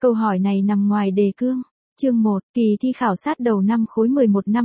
Câu hỏi này nằm ngoài đề cương. Chương 1, kỳ thi khảo sát đầu năm khối 11 năm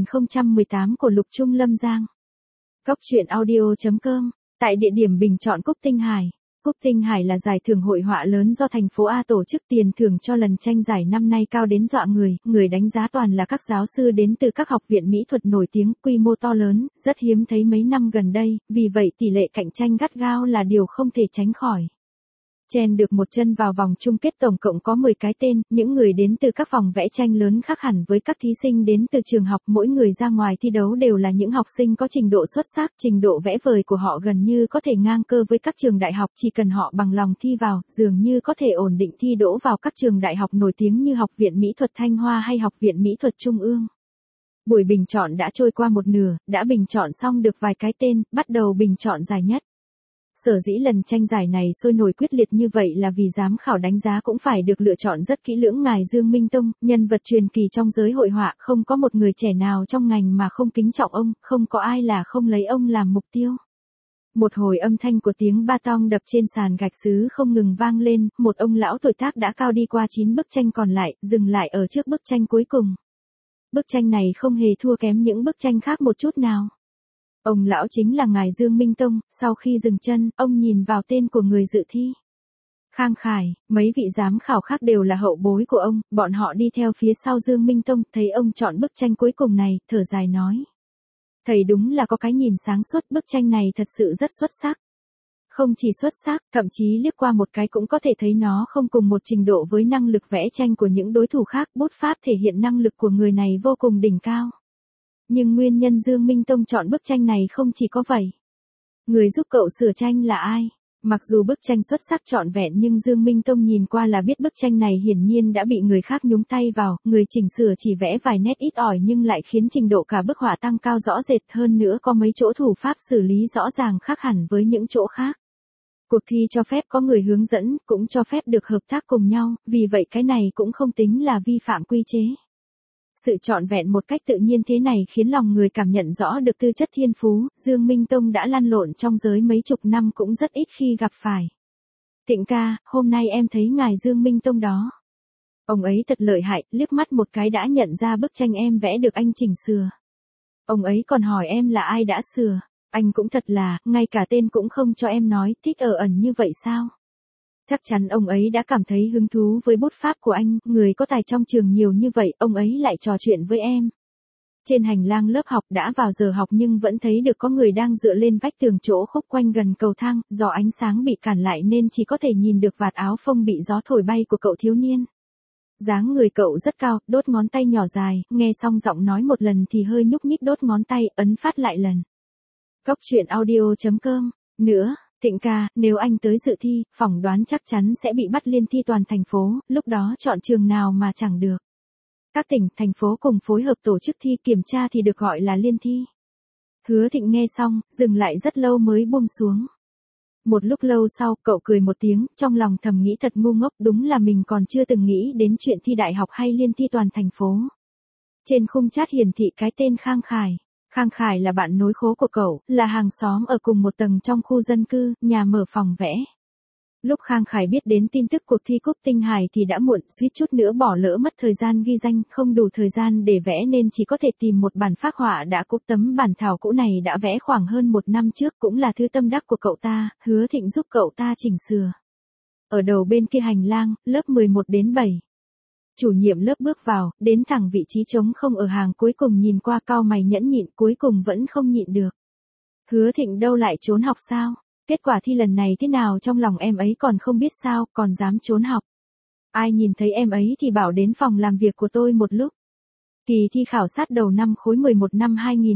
2018 của Lục Trung Lâm Giang. Góc truyện audio.com, tại địa điểm bình chọn Cúc Tinh Hải. Cúc Tinh Hải là giải thưởng hội họa lớn do thành phố A tổ chức, tiền thưởng cho lần tranh giải năm nay cao đến dọa người đánh giá toàn là các giáo sư đến từ các học viện mỹ thuật nổi tiếng, quy mô to lớn, rất hiếm thấy mấy năm gần đây, vì vậy tỷ lệ cạnh tranh gắt gao là điều không thể tránh khỏi. Chen được một chân vào vòng chung kết tổng cộng có 10 cái tên, những người đến từ các phòng vẽ tranh lớn khác hẳn với các thí sinh đến từ trường học, mỗi người ra ngoài thi đấu đều là những học sinh có trình độ xuất sắc, trình độ vẽ vời của họ gần như có thể ngang cơ với các trường đại học, chỉ cần họ bằng lòng thi vào, dường như có thể ổn định thi đỗ vào các trường đại học nổi tiếng như Học viện Mỹ thuật Thanh Hoa hay Học viện Mỹ thuật Trung ương. Buổi bình chọn đã trôi qua một nửa, đã bình chọn xong được vài cái tên, bắt đầu bình chọn giải nhất. Sở dĩ lần tranh giải này sôi nổi quyết liệt như vậy là vì giám khảo đánh giá cũng phải được lựa chọn rất kỹ lưỡng. Ngài Dương Minh Tông, nhân vật truyền kỳ trong giới hội họa, không có một người trẻ nào trong ngành mà không kính trọng ông, không có ai là không lấy ông làm mục tiêu. Một hồi âm thanh của tiếng ba tong đập trên sàn gạch sứ không ngừng vang lên, một ông lão tuổi tác đã cao đi qua 9 bức tranh còn lại, dừng lại ở trước bức tranh cuối cùng. Bức tranh này không hề thua kém những bức tranh khác một chút nào. Ông lão chính là ngài Dương Minh Tông, sau khi dừng chân, ông nhìn vào tên của người dự thi. Khang Khải, mấy vị giám khảo khác đều là hậu bối của ông, bọn họ đi theo phía sau Dương Minh Tông, thấy ông chọn bức tranh cuối cùng này, thở dài nói. Thầy đúng là có cái nhìn sáng suốt, bức tranh này thật sự rất xuất sắc. Không chỉ xuất sắc, thậm chí liếc qua một cái cũng có thể thấy nó không cùng một trình độ với năng lực vẽ tranh của những đối thủ khác, bút pháp thể hiện năng lực của người này vô cùng đỉnh cao. Nhưng nguyên nhân Dương Minh Tông chọn bức tranh này không chỉ có vậy. Người giúp cậu sửa tranh là ai? Mặc dù bức tranh xuất sắc trọn vẹn nhưng Dương Minh Tông nhìn qua là biết bức tranh này hiển nhiên đã bị người khác nhúng tay vào, người chỉnh sửa chỉ vẽ vài nét ít ỏi nhưng lại khiến trình độ cả bức họa tăng cao rõ rệt, hơn nữa có mấy chỗ thủ pháp xử lý rõ ràng khác hẳn với những chỗ khác. Cuộc thi cho phép có người hướng dẫn, cũng cho phép được hợp tác cùng nhau, vì vậy cái này cũng không tính là vi phạm quy chế. Sự trọn vẹn một cách tự nhiên thế này khiến lòng người cảm nhận rõ được tư chất thiên phú, Dương Minh Tông đã lăn lộn trong giới mấy chục năm cũng rất ít khi gặp phải. Thịnh ca, hôm nay em thấy ngài Dương Minh Tông đó. Ông ấy thật lợi hại, liếc mắt một cái đã nhận ra bức tranh em vẽ được anh chỉnh sửa. Ông ấy còn hỏi em là ai đã sửa, anh cũng thật là, ngay cả tên cũng không cho em nói, thích ở ẩn như vậy sao? Chắc chắn ông ấy đã cảm thấy hứng thú với bút pháp của anh, người có tài trong trường nhiều như vậy, ông ấy lại trò chuyện với em. Trên hành lang lớp học đã vào giờ học nhưng vẫn thấy được có người đang dựa lên vách tường chỗ khúc quanh gần cầu thang, do ánh sáng bị cản lại nên chỉ có thể nhìn được vạt áo phông bị gió thổi bay của cậu thiếu niên. Dáng người cậu rất cao, đốt ngón tay nhỏ dài, nghe xong giọng nói một lần thì hơi nhúc nhích đốt ngón tay, ấn phát lại lần. Góc truyện audio.com, nữa. Thịnh ca, nếu anh tới dự thi, phỏng đoán chắc chắn sẽ bị bắt liên thi toàn thành phố, lúc đó chọn trường nào mà chẳng được. Các tỉnh, thành phố cùng phối hợp tổ chức thi, kiểm tra thì được gọi là liên thi. Hứa Thịnh nghe xong, dừng lại rất lâu mới buông xuống. Một lúc lâu sau, cậu cười một tiếng, trong lòng thầm nghĩ thật ngu ngốc, đúng là mình còn chưa từng nghĩ đến chuyện thi đại học hay liên thi toàn thành phố. Trên khung chat hiển thị cái tên Khang Khải. Khang Khải là bạn nối khố của cậu, là hàng xóm ở cùng một tầng trong khu dân cư, nhà mở phòng vẽ. Lúc Khang Khải biết đến tin tức cuộc thi Cúc Tinh Hải thì đã muộn, suýt chút nữa bỏ lỡ mất thời gian ghi danh, không đủ thời gian để vẽ nên chỉ có thể tìm một bản phác họa đã cũ. Tấm bản thảo cũ này đã vẽ khoảng hơn một năm trước, cũng là thứ tâm đắc của cậu ta, Hứa Thịnh giúp cậu ta chỉnh sửa. Ở đầu bên kia hành lang, lớp 11 đến 7. Chủ nhiệm lớp bước vào, đến thẳng vị trí trống không ở hàng cuối cùng, nhìn qua cau mày nhẫn nhịn, cuối cùng vẫn không nhịn được. Hứa Thịnh đâu lại trốn học sao? Kết quả thi lần này thế nào trong lòng em ấy còn không biết sao, còn dám trốn học. Ai nhìn thấy em ấy thì bảo đến phòng làm việc của tôi một lúc. Kỳ thi khảo sát đầu năm khối 11 năm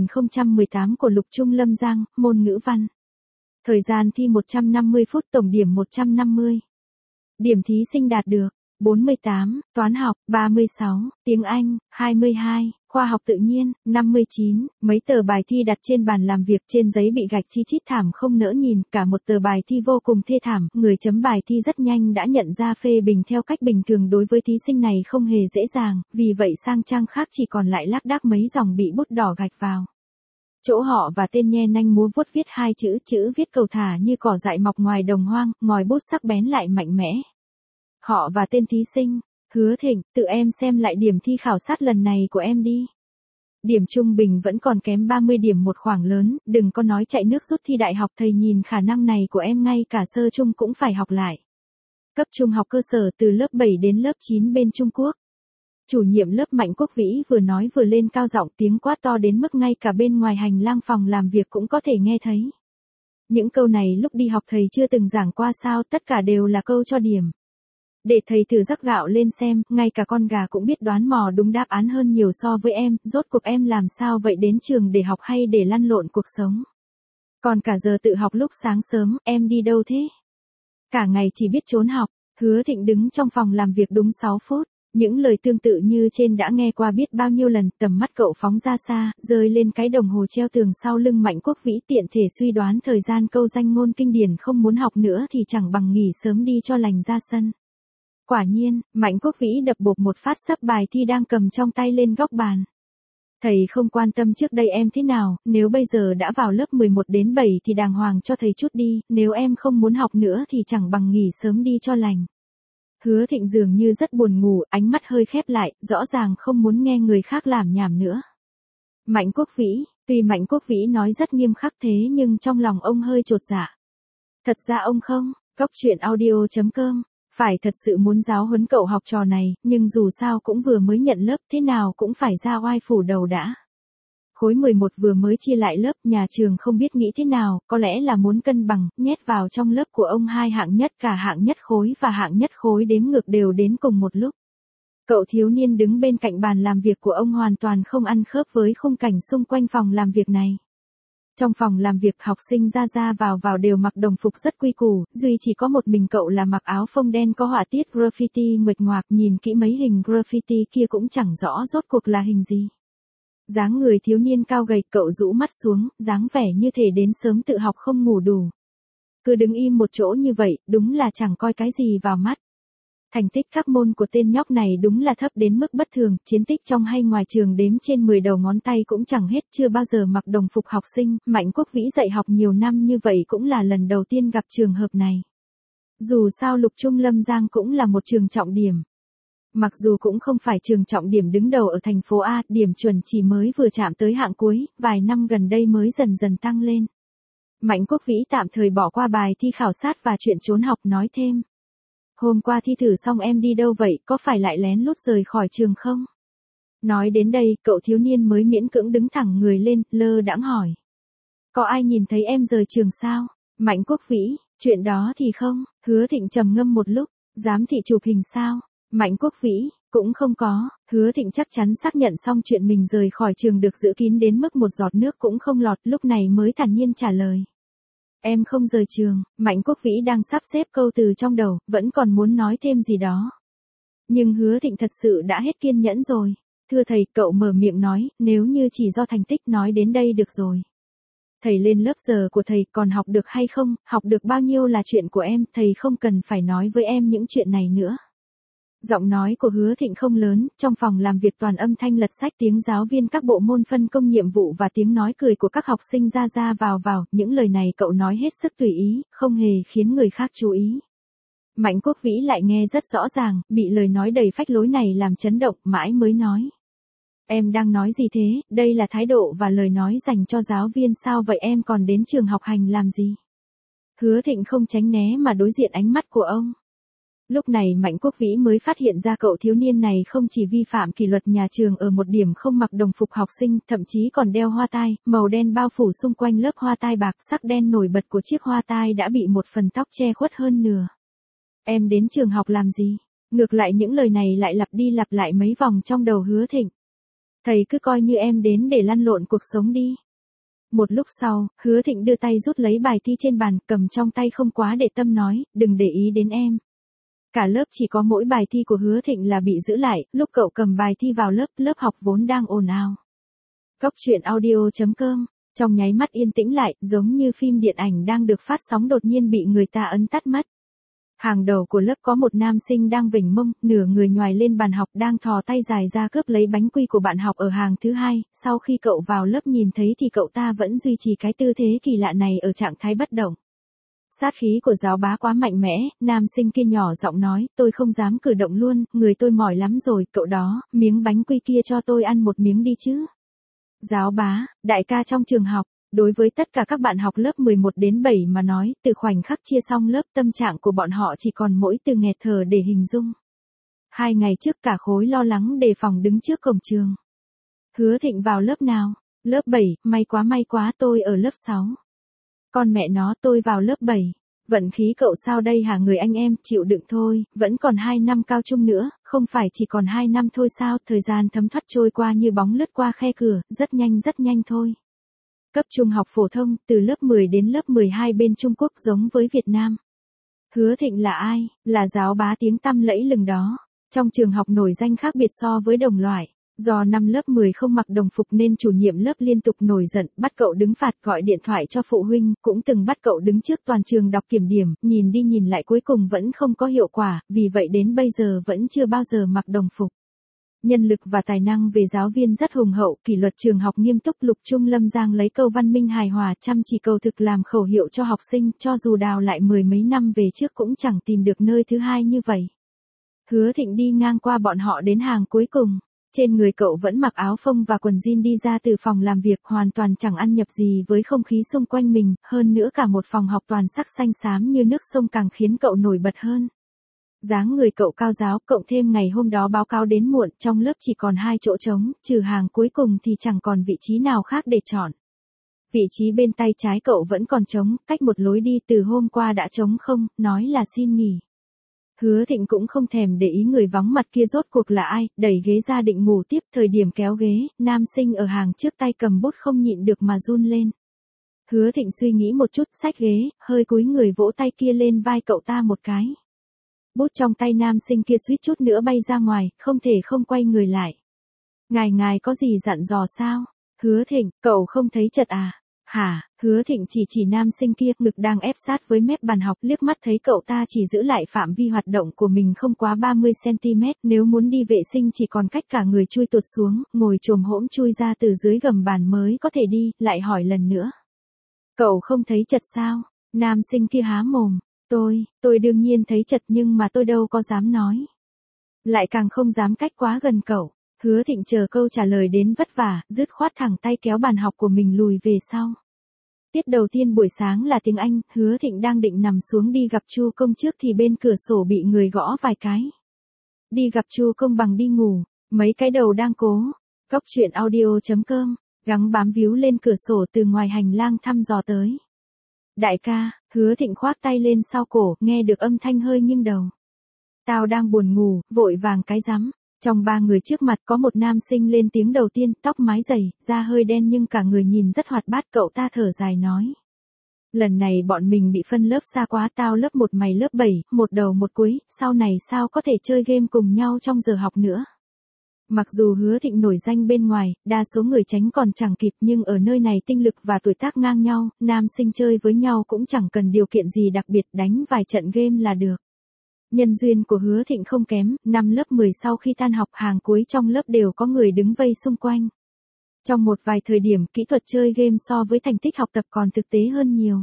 2018 của Lục Trung Lâm Giang, môn ngữ văn. Thời gian thi 150 phút, tổng điểm 150. Điểm thí sinh đạt được 48, toán học 36, tiếng Anh 22, khoa học tự nhiên 59, mấy tờ bài thi đặt trên bàn làm việc trên giấy bị gạch chi chít thảm không nỡ nhìn, cả một tờ bài thi vô cùng thê thảm, người chấm bài thi rất nhanh đã nhận ra phê bình theo cách bình thường đối với thí sinh này không hề dễ dàng, vì vậy sang trang khác chỉ còn lại lác đác mấy dòng bị bút đỏ gạch vào. Chỗ họ và tên nhe nanh múa vuốt viết hai chữ viết cầu thả như cỏ dại mọc ngoài đồng hoang, ngòi bút sắc bén lại mạnh mẽ. họ và tên thí sinh. Hứa Thịnh, tự em xem lại điểm thi khảo sát lần này của em đi. Điểm trung bình vẫn còn kém 30 điểm một khoảng lớn, đừng có nói chạy nước rút thi đại học, thầy nhìn khả năng này của em ngay cả sơ trung cũng phải học lại. Cấp trung học cơ sở từ lớp 7 đến lớp 9 bên Trung Quốc. Chủ nhiệm lớp Mạnh Quốc Vĩ vừa nói vừa lên cao giọng, tiếng quát to đến mức ngay cả bên ngoài hành lang phòng làm việc cũng có thể nghe thấy. Những câu này lúc đi học thầy chưa từng giảng qua sao, tất cả đều là câu cho điểm. Để thầy thử rắc gạo lên xem, ngay cả con gà cũng biết đoán mò đúng đáp án hơn nhiều so với em, rốt cuộc em làm sao vậy, đến trường để học hay để lăn lộn cuộc sống? Còn cả giờ tự học lúc sáng sớm, em đi đâu thế? Cả ngày chỉ biết trốn học. Hứa Thịnh đứng trong phòng làm việc đúng 6 phút. Những lời tương tự như trên đã nghe qua biết bao nhiêu lần, tầm mắt cậu phóng ra xa, rơi lên cái đồng hồ treo tường sau lưng Mạnh Quốc Vĩ, tiện thể suy đoán thời gian câu danh ngôn kinh điển không muốn học nữa thì chẳng bằng nghỉ sớm đi cho lành ra sân. Quả nhiên, Mạnh Quốc Vĩ đập bộp một phát sấp bài thi đang cầm trong tay lên góc bàn. Thầy không quan tâm trước đây em thế nào, nếu bây giờ đã vào lớp 11 đến 7 thì đàng hoàng cho thầy chút đi, nếu em không muốn học nữa thì chẳng bằng nghỉ sớm đi cho lành. Hứa Thịnh dường như rất buồn ngủ, ánh mắt hơi khép lại, rõ ràng không muốn nghe người khác lảm nhảm nữa. Mạnh Quốc Vĩ, tuy Mạnh Quốc Vĩ nói rất nghiêm khắc thế nhưng trong lòng ông hơi chột dạ. Thật ra ông không, Cốc.audio.com, phải thật sự muốn giáo huấn cậu học trò này, nhưng dù sao cũng vừa mới nhận lớp, thế nào cũng phải ra oai phủ đầu đã. Khối 11 vừa mới chia lại lớp, nhà trường không biết nghĩ thế nào, có lẽ là muốn cân bằng, nhét vào trong lớp của ông hai hạng nhất, cả hạng nhất khối và hạng nhất khối đếm ngược đều đến cùng một lúc. Cậu thiếu niên đứng bên cạnh bàn làm việc của ông hoàn toàn không ăn khớp với khung cảnh xung quanh phòng làm việc này. Trong phòng làm việc, học sinh ra vào đều mặc đồng phục rất quy củ, duy chỉ có một mình cậu là mặc áo phông đen có họa tiết graffiti nguệch ngoạc, nhìn kỹ mấy hình graffiti kia cũng chẳng rõ rốt cuộc là hình gì. Dáng người thiếu niên cao gầy, cậu rũ mắt xuống, dáng vẻ như thể đến sớm tự học không ngủ đủ. Cứ đứng im một chỗ như vậy, đúng là chẳng coi cái gì vào mắt. Thành tích các môn của tên nhóc này đúng là thấp đến mức bất thường, chiến tích trong hay ngoài trường đếm trên 10 đầu ngón tay cũng chẳng hết, chưa bao giờ mặc đồng phục học sinh. Mạnh Quốc Vĩ dạy học nhiều năm như vậy cũng là lần đầu tiên gặp trường hợp này. Dù sao Lục Trung Lâm Giang cũng là một trường trọng điểm. Mặc dù cũng không phải trường trọng điểm đứng đầu ở thành phố A, điểm chuẩn chỉ mới vừa chạm tới hạng cuối, vài năm gần đây mới dần dần tăng lên. Mạnh Quốc Vĩ tạm thời bỏ qua bài thi khảo sát và chuyện trốn học, nói thêm. Hôm qua thi thử xong em đi đâu vậy, có phải lại lén lút rời khỏi trường không? Nói đến đây, cậu thiếu niên mới miễn cưỡng đứng thẳng người lên, lơ đãng hỏi. Có ai nhìn thấy em rời trường sao? Mạnh Quốc Vĩ, chuyện đó thì không. Hứa Thịnh trầm ngâm một lúc, giám thị chụp hình sao? Mạnh Quốc Vĩ, cũng không có. Hứa Thịnh chắc chắn xác nhận xong chuyện mình rời khỏi trường được giữ kín đến mức một giọt nước cũng không lọt, lúc này mới thản nhiên trả lời. Em không rời trường. Mạnh Quốc Vĩ đang sắp xếp câu từ trong đầu, vẫn còn muốn nói thêm gì đó. Nhưng Hứa Thịnh thật sự đã hết kiên nhẫn rồi. Thưa thầy, cậu mở miệng nói, nếu như chỉ do thành tích nói đến đây được rồi. Thầy lên lớp giờ của thầy, còn học được hay không, học được bao nhiêu là chuyện của em, thầy không cần phải nói với em những chuyện này nữa. Giọng nói của Hứa Thịnh không lớn, trong phòng làm việc toàn âm thanh lật sách, tiếng giáo viên các bộ môn phân công nhiệm vụ và tiếng nói cười của các học sinh ra vào, những lời này cậu nói hết sức tùy ý, không hề khiến người khác chú ý. Mạnh Quốc Vĩ lại nghe rất rõ ràng, bị lời nói đầy phách lối này làm chấn động, mãi mới nói. Em đang nói gì thế, đây là thái độ và lời nói dành cho giáo viên sao vậy, em còn đến trường học hành làm gì? Hứa Thịnh không tránh né mà đối diện ánh mắt của ông. Lúc này Mạnh Quốc Vĩ mới phát hiện ra cậu thiếu niên này không chỉ vi phạm kỷ luật nhà trường ở một điểm không mặc đồng phục học sinh, thậm chí còn đeo hoa tai, màu đen bao phủ xung quanh lớp hoa tai bạc, sắc đen nổi bật của chiếc hoa tai đã bị một phần tóc che khuất hơn nửa. Em đến trường học làm gì? Ngược lại những lời này lại lặp đi lặp lại mấy vòng trong đầu Hứa Thịnh. Thầy cứ coi như em đến để lăn lộn cuộc sống đi. Một lúc sau, Hứa Thịnh đưa tay rút lấy bài thi trên bàn, cầm trong tay không quá để tâm nói, đừng để ý đến em. Cả lớp chỉ có mỗi bài thi của Hứa Thịnh là bị giữ lại, lúc cậu cầm bài thi vào lớp học vốn đang ồn ào. Cốc.audio.com, trong nháy mắt yên tĩnh lại, giống như phim điện ảnh đang được phát sóng đột nhiên bị người ta ấn tắt mất. Hàng đầu của lớp có một nam sinh đang vểnh mông, nửa người nhoài lên bàn học, đang thò tay dài ra cướp lấy bánh quy của bạn học ở hàng thứ hai, sau khi cậu vào lớp nhìn thấy thì cậu ta vẫn duy trì cái tư thế kỳ lạ này ở trạng thái bất động. Sát khí của giáo bá quá mạnh mẽ, nam sinh kia nhỏ giọng nói, tôi không dám cử động luôn, người tôi mỏi lắm rồi, cậu đó, miếng bánh quy kia cho tôi ăn một miếng đi chứ. Giáo bá, đại ca trong trường học, đối với tất cả các bạn học lớp 11 đến 7 mà nói, từ khoảnh khắc chia xong lớp tâm trạng của bọn họ chỉ còn mỗi từ nghẹt thở để hình dung. 2 ngày trước cả khối lo lắng đề phòng đứng trước cổng trường. Hứa Thịnh vào lớp nào? Lớp 7, may quá tôi ở lớp 6. Con mẹ nó tôi vào lớp 7. Vận khí cậu sao đây hả người anh em, chịu đựng thôi, vẫn còn 2 năm cao trung nữa, không phải chỉ còn 2 năm thôi sao, thời gian thấm thoát trôi qua như bóng lướt qua khe cửa, rất nhanh thôi. Cấp trung học phổ thông, từ lớp 10 đến lớp 12 bên Trung Quốc giống với Việt Nam. Hứa Thịnh là ai? Là giáo bá tiếng tăm lẫy lừng đó. Trong trường học nổi danh khác biệt so với đồng loại. Do năm lớp 10 không mặc đồng phục nên chủ nhiệm lớp liên tục nổi giận, bắt cậu đứng phạt gọi điện thoại cho phụ huynh, cũng từng bắt cậu đứng trước toàn trường đọc kiểm điểm, nhìn đi nhìn lại cuối cùng vẫn không có hiệu quả, vì vậy đến bây giờ vẫn chưa bao giờ mặc đồng phục. Nhân lực và tài năng về giáo viên rất hùng hậu, kỷ luật trường học nghiêm túc. Lục Trung Lâm Giang lấy câu văn minh hài hòa chăm chỉ cầu thực làm khẩu hiệu cho học sinh, cho dù đào lại 10 mấy năm về trước cũng chẳng tìm được nơi thứ hai như vậy. Hứa Thịnh đi ngang qua bọn họ đến hàng cuối cùng. Trên người cậu vẫn mặc áo phông và quần jean đi ra từ phòng làm việc, hoàn toàn chẳng ăn nhập gì với không khí xung quanh mình, hơn nữa cả một phòng học toàn sắc xanh xám như nước sông càng khiến cậu nổi bật hơn. Dáng người cậu cao ráo, cộng thêm ngày hôm đó báo cáo đến muộn, trong lớp chỉ còn 2 chỗ trống, trừ hàng cuối cùng thì chẳng còn vị trí nào khác để chọn. Vị trí bên tay trái cậu vẫn còn trống, cách một lối đi từ hôm qua đã trống không, nói là xin nghỉ. Hứa Thịnh cũng không thèm để ý người vắng mặt kia rốt cuộc là ai, đẩy ghế ra định ngủ tiếp, thời điểm kéo ghế, nam sinh ở hàng trước tay cầm bút không nhịn được mà run lên. Hứa Thịnh suy nghĩ một chút, xách ghế, hơi cúi người vỗ tay kia lên vai cậu ta một cái. Bút trong tay nam sinh kia suýt chút nữa bay ra ngoài, không thể không quay người lại. Ngài có gì dặn dò sao? Hứa Thịnh, cậu không thấy chật à? Hả? Hứa Thịnh chỉ nam sinh kia, ngực đang ép sát với mép bàn học, liếc mắt thấy cậu ta chỉ giữ lại phạm vi hoạt động của mình không quá 30cm, nếu muốn đi vệ sinh chỉ còn cách cả người chui tuột xuống, ngồi chồm hỗn chui ra từ dưới gầm bàn mới có thể đi, lại hỏi lần nữa. Cậu không thấy chật sao? Nam sinh kia há mồm. Tôi đương nhiên thấy chật nhưng mà tôi đâu có dám nói. Lại càng không dám cách quá gần cậu. Hứa Thịnh chờ câu trả lời đến vất vả, dứt khoát thẳng tay kéo bàn học của mình lùi về sau. Tiết đầu tiên buổi sáng là tiếng Anh, Hứa Thịnh đang định nằm xuống đi gặp Chu Công trước thì bên cửa sổ bị người gõ vài cái. Đi gặp Chu Công bằng đi ngủ, mấy cái đầu đang cố. Cóc truyện audio.com, gắng bám víu lên cửa sổ từ ngoài hành lang thăm dò tới. Đại ca, Hứa Thịnh khoác tay lên sau cổ, nghe được âm thanh hơi nghiêng đầu. Tao đang buồn ngủ, vội vàng cái rắm. Trong 3 người trước mặt có một nam sinh lên tiếng đầu tiên, tóc mái dày, da hơi đen nhưng cả người nhìn rất hoạt bát, cậu ta thở dài nói. Lần này bọn mình bị phân lớp xa quá, tao lớp 1 mày lớp 7, một đầu một cuối, sau này sao có thể chơi game cùng nhau trong giờ học nữa. Mặc dù Hứa Thịnh nổi danh bên ngoài, đa số người tránh còn chẳng kịp nhưng ở nơi này tinh lực và tuổi tác ngang nhau, nam sinh chơi với nhau cũng chẳng cần điều kiện gì đặc biệt, đánh vài trận game là được. Nhân duyên của Hứa Thịnh không kém, năm lớp 10 sau khi tan học hàng cuối trong lớp đều có người đứng vây xung quanh. Trong một vài thời điểm kỹ thuật chơi game so với thành tích học tập còn thực tế hơn nhiều.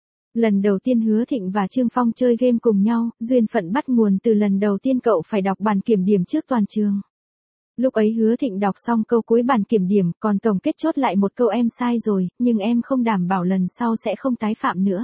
Lần đầu tiên Hứa Thịnh và Trương Phong chơi game cùng nhau, duyên phận bắt nguồn từ lần đầu tiên cậu phải đọc bản kiểm điểm trước toàn trường. Lúc ấy Hứa Thịnh đọc xong câu cuối bản kiểm điểm, còn tổng kết chốt lại một câu em sai rồi, nhưng em không đảm bảo lần sau sẽ không tái phạm nữa.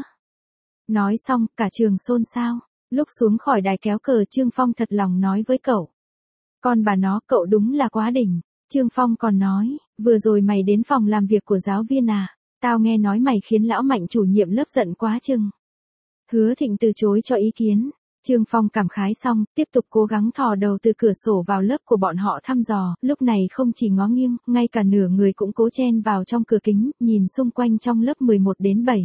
Nói xong, cả trường xôn xao. Lúc xuống khỏi đài kéo cờ Trương Phong thật lòng nói với cậu. Con bà nó, cậu đúng là quá đỉnh. Trương Phong còn nói, vừa rồi mày đến phòng làm việc của giáo viên à, tao nghe nói mày khiến lão Mạnh chủ nhiệm lớp giận quá chừng. Hứa Thịnh từ chối cho ý kiến. Trương Phong cảm khái xong, tiếp tục cố gắng thò đầu từ cửa sổ vào lớp của bọn họ thăm dò, lúc này không chỉ ngó nghiêng, ngay cả nửa người cũng cố chen vào trong cửa kính, nhìn xung quanh trong lớp 11 đến 7.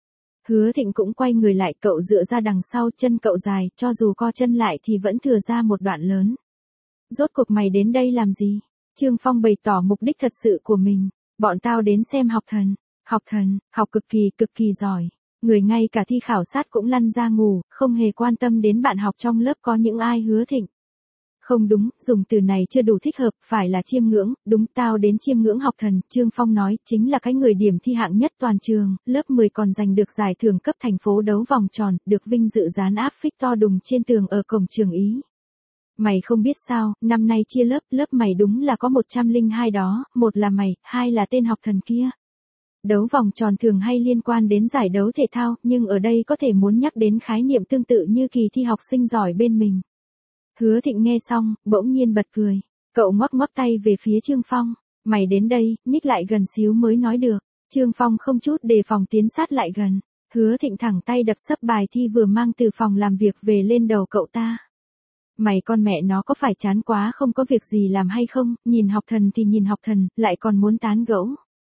Hứa Thịnh cũng quay người lại, cậu dựa ra đằng sau, chân cậu dài, cho dù co chân lại thì vẫn thừa ra một đoạn lớn. Rốt cuộc mày đến đây làm gì? Trương Phong bày tỏ mục đích thật sự của mình. Bọn tao đến xem học thần, học cực kỳ giỏi. Người ngay cả thi khảo sát cũng lăn ra ngủ, không hề quan tâm đến bạn học trong lớp có những ai. Hứa Thịnh Không đúng, dùng từ này chưa đủ thích hợp, phải là chiêm ngưỡng, đúng tao đến chiêm ngưỡng học thần, Trương Phong nói, chính là cái người điểm thi hạng nhất toàn trường, lớp 10 còn giành được giải thưởng cấp thành phố đấu vòng tròn, được vinh dự dán áp phích to đùng trên tường ở cổng trường Ý. Mày không biết sao, năm nay chia lớp mày đúng là có 102 đó, một là mày, hai là tên học thần kia. Đấu vòng tròn thường hay liên quan đến giải đấu thể thao, nhưng ở đây có thể muốn nhắc đến khái niệm tương tự như kỳ thi học sinh giỏi bên mình. Hứa Thịnh nghe xong, bỗng nhiên bật cười. Cậu ngoắc ngoắc tay về phía Trương Phong. Mày đến đây, nhích lại gần xíu mới nói được. Trương Phong không chút đề phòng tiến sát lại gần. Hứa Thịnh thẳng tay đập sấp bài thi vừa mang từ phòng làm việc về lên đầu cậu ta. Mày con mẹ nó có phải chán quá không có việc gì làm hay không, nhìn học thần thì nhìn học thần, lại còn muốn tán gẫu.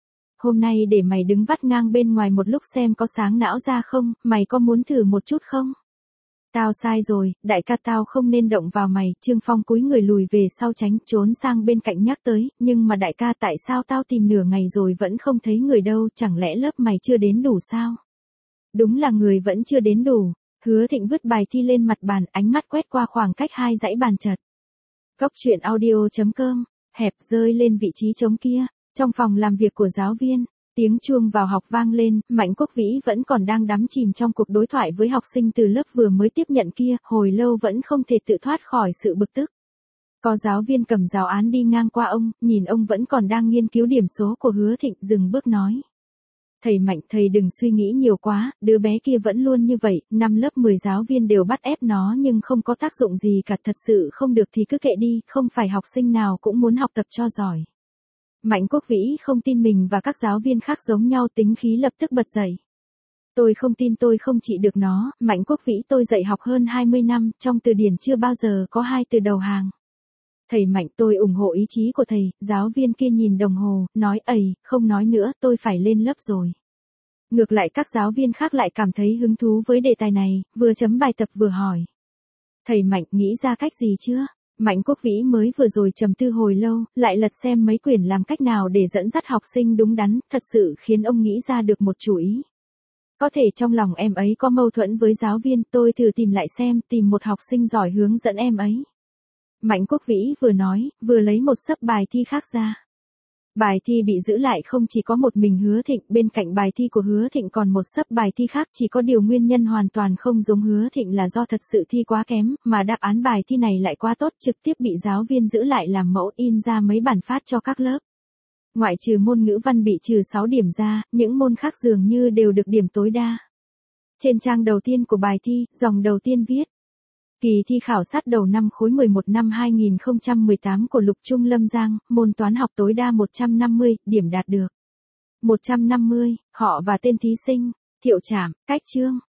Hôm nay để mày đứng vắt ngang bên ngoài một lúc xem có sáng não ra không, mày có muốn thử một chút không? Tao sai rồi, đại ca tao không nên động vào mày, Trương Phong cúi người lùi về sau tránh trốn sang bên cạnh nhắc tới, nhưng mà đại ca tại sao tao tìm nửa ngày rồi vẫn không thấy người đâu, chẳng lẽ lớp mày chưa đến đủ sao? Đúng là người vẫn chưa đến đủ. Hứa Thịnh vứt bài thi lên mặt bàn, ánh mắt quét qua khoảng cách hai dãy bàn chật. Cốc truyện audio.com, hẹp rơi lên vị trí trống kia, trong phòng làm việc của giáo viên, tiếng chuông vào học vang lên, Mạnh Quốc Vĩ vẫn còn đang đắm chìm trong cuộc đối thoại với học sinh từ lớp vừa mới tiếp nhận kia, hồi lâu vẫn không thể tự thoát khỏi sự bực tức. Có giáo viên cầm giáo án đi ngang qua ông, nhìn ông vẫn còn đang nghiên cứu điểm số của Hứa Thịnh, dừng bước nói. Thầy Mạnh, thầy đừng suy nghĩ nhiều quá, đứa bé kia vẫn luôn như vậy, năm lớp 10 giáo viên đều bắt ép nó nhưng không có tác dụng gì cả, thật sự không được thì cứ kệ đi, không phải học sinh nào cũng muốn học tập cho giỏi. Mạnh Quốc Vĩ không tin mình và các giáo viên khác giống nhau, tính khí lập tức bật dậy. Tôi không tin tôi không trị được nó, Mạnh Quốc Vĩ tôi dạy học hơn 20 năm, trong từ điển chưa bao giờ có hai từ đầu hàng. Thầy Mạnh, tôi ủng hộ ý chí của thầy. Giáo viên kia nhìn đồng hồ, nói ầy, không nói nữa, tôi phải lên lớp rồi. Ngược lại các giáo viên khác lại cảm thấy hứng thú với đề tài này, vừa chấm bài tập vừa hỏi. Thầy Mạnh nghĩ ra cách gì chưa? Mạnh Quốc Vĩ mới vừa rồi trầm tư hồi lâu, lại lật xem mấy quyển làm cách nào để dẫn dắt học sinh đúng đắn, thật sự khiến ông nghĩ ra được một chủ ý. Có thể trong lòng em ấy có mâu thuẫn với giáo viên, tôi thử tìm lại xem, tìm một học sinh giỏi hướng dẫn em ấy. Mạnh Quốc Vĩ vừa nói, vừa lấy một xấp bài thi khác ra. Bài thi bị giữ lại không chỉ có một mình Hứa Thịnh, bên cạnh bài thi của Hứa Thịnh còn một xấp bài thi khác, chỉ có điều nguyên nhân hoàn toàn không giống Hứa Thịnh là do thật sự thi quá kém, mà đáp án bài thi này lại quá tốt, trực tiếp bị giáo viên giữ lại làm mẫu in ra mấy bản phát cho các lớp. Ngoại trừ môn ngữ văn bị trừ 6 điểm ra, những môn khác dường như đều được điểm tối đa. Trên trang đầu tiên của bài thi, dòng đầu tiên viết. Kỳ thi khảo sát đầu năm khối 11 năm 2018 của Lục Trung Lâm Giang, môn toán học tối đa 150, điểm đạt được 150, họ và tên thí sinh, Thiệu Trảm, Cách Chương.